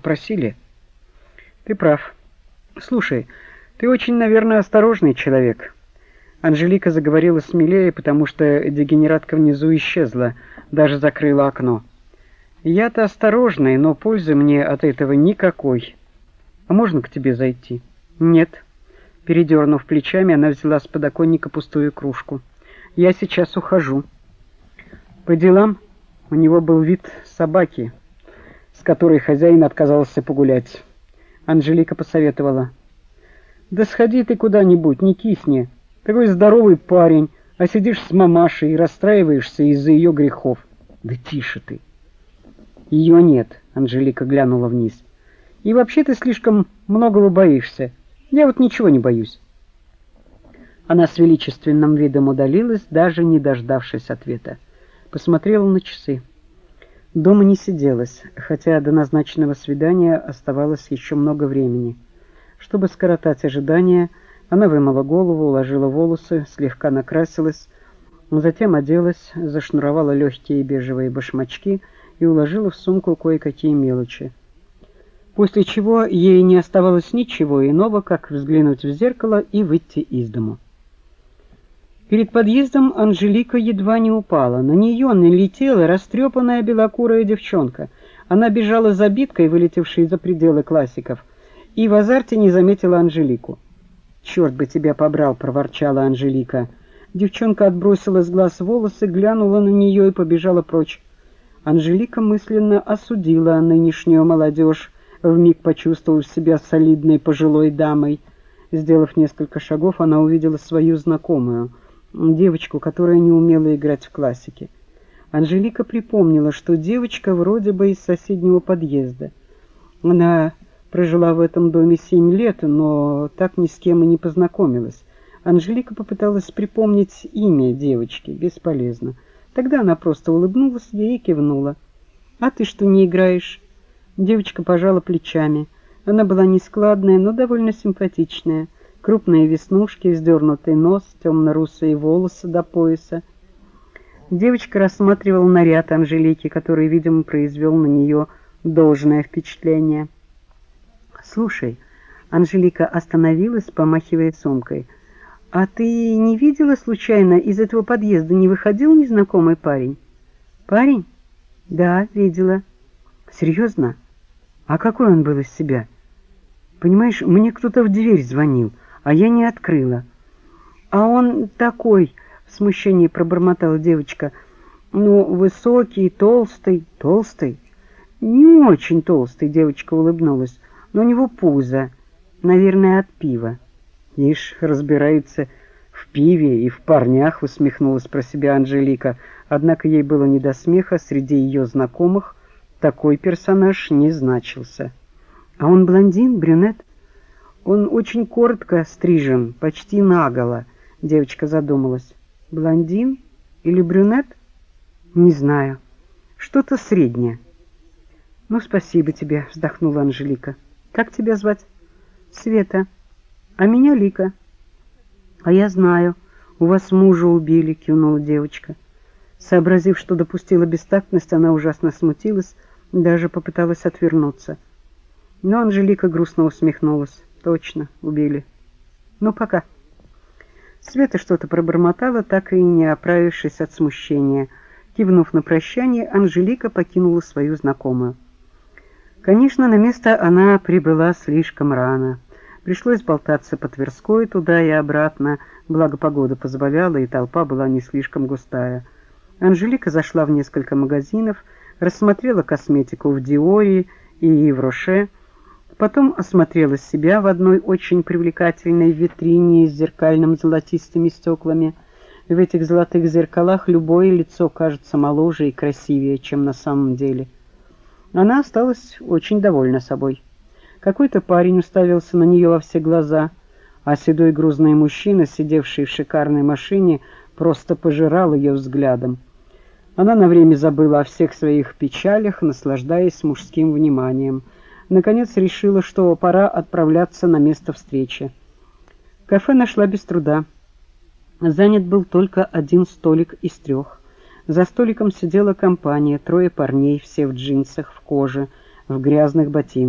попросили. Ты прав. Слушай, ты очень, наверное, осторожный человек. Анжелика заговорила смелее, потому что дегенератка внизу исчезла, даже закрыла окно. Я-то осторожный, но пользы мне от этого никакой. А можно к тебе зайти? Нет. Передернув плечами, она взяла с подоконника пустую кружку. Я сейчас ухожу. По делам. У него был вид собаки, с которой хозяин отказался погулять. Анжелика посоветовала: да сходи ты куда-нибудь, не кисни. Такой здоровый парень, а сидишь с мамашей и расстраиваешься из-за ее грехов. Да тише ты. Ее нет, Анжелика глянула вниз. И вообще ты слишком многого боишься. Я вот ничего не боюсь. Она с величественным видом удалилась, даже не дождавшись ответа. Посмотрела на часы. Дома не сиделась, хотя до назначенного свидания оставалось еще много времени. Чтобы скоротать ожидания, она вымыла голову, уложила волосы, слегка накрасилась, затем оделась, зашнуровала легкие бежевые башмачки и уложила в сумку кое-какие мелочи. После чего ей не оставалось ничего иного, как взглянуть в зеркало и выйти из дому. Перед подъездом Анжелика едва не упала. На нее налетела растрепанная белокурая девчонка. Она бежала за биткой, вылетевшей за пределы классиков, и в азарте не заметила Анжелику. «Черт бы тебя побрал!» — проворчала Анжелика. Девчонка отбросила с глаз волосы, глянула на нее и побежала прочь. Анжелика мысленно осудила нынешнюю молодежь, вмиг почувствовав себя солидной пожилой дамой. Сделав несколько шагов, она увидела свою знакомую, девочку, которая не умела играть в классики. Анжелика припомнила, что девочка вроде бы из соседнего подъезда. Она прожила в этом доме 7 лет, но так ни с кем и не познакомилась. Анжелика попыталась припомнить имя девочки. Бесполезно. Тогда она просто улыбнулась ей и кивнула. «А ты что, не играешь?» Девочка пожала плечами. Она была нескладная, но довольно симпатичная. Крупные веснушки, вздернутый нос, темно-русые волосы до пояса. Девочка рассматривала наряд Анжелики, который, видимо, произвел на нее должное впечатление. «Слушай», — Анжелика остановилась, помахивая сумкой, «а ты не видела случайно, из этого подъезда не выходил незнакомый парень?» «Парень?» «Да, видела». «Серьезно? А какой он был из себя?» «Понимаешь, мне кто-то в дверь звонил, а я не открыла». «А он такой», — в смущении пробормотала девочка, «ну, высокий, толстый». «Толстый?» «Не очень толстый», — девочка улыбнулась, «но у него пузо, наверное, от пива». «Ишь, разбирается в пиве и в парнях», — усмехнулась про себя Анжелика, однако ей было не до смеха, среди ее знакомых такой персонаж не значился. «А он блондин, брюнет?» «Он очень коротко стрижен, почти наголо», — девочка задумалась. «Блондин или брюнет?» «Не знаю. Что-то среднее». «Ну, спасибо тебе», — вздохнула Анжелика. «Как тебя звать?» «Света. А меня Лика». «А я знаю. У вас мужа убили», — кивнула девочка. Сообразив, что допустила бестактность, она ужасно смутилась, даже попыталась отвернуться. Но Анжелика грустно усмехнулась. «Точно, убили. Ну, пока». Света что-то пробормотала, так и не оправившись от смущения. Кивнув на прощание, Анжелика покинула свою знакомую. Конечно, на место она прибыла слишком рано. Пришлось болтаться по Тверской туда и обратно, благо погода позволяла, и толпа была не слишком густая. Анжелика зашла в несколько магазинов, рассмотрела косметику в Диоре и в Роше, потом осмотрела себя в одной очень привлекательной витрине с зеркальными золотистыми стеклами. В этих золотых зеркалах любое лицо кажется моложе и красивее, чем на самом деле. Она осталась очень довольна собой. Какой-то парень уставился на нее во все глаза, а седой грузный мужчина, сидевший в шикарной машине, просто пожирал ее взглядом. Она на время забыла о всех своих печалях, наслаждаясь мужским вниманием. Наконец решила, что пора отправляться на место встречи. Кафе нашла без труда. Занят был только один столик из 3. За столиком сидела компания, 3 парней, все в джинсах, в коже, в грязных ботинках.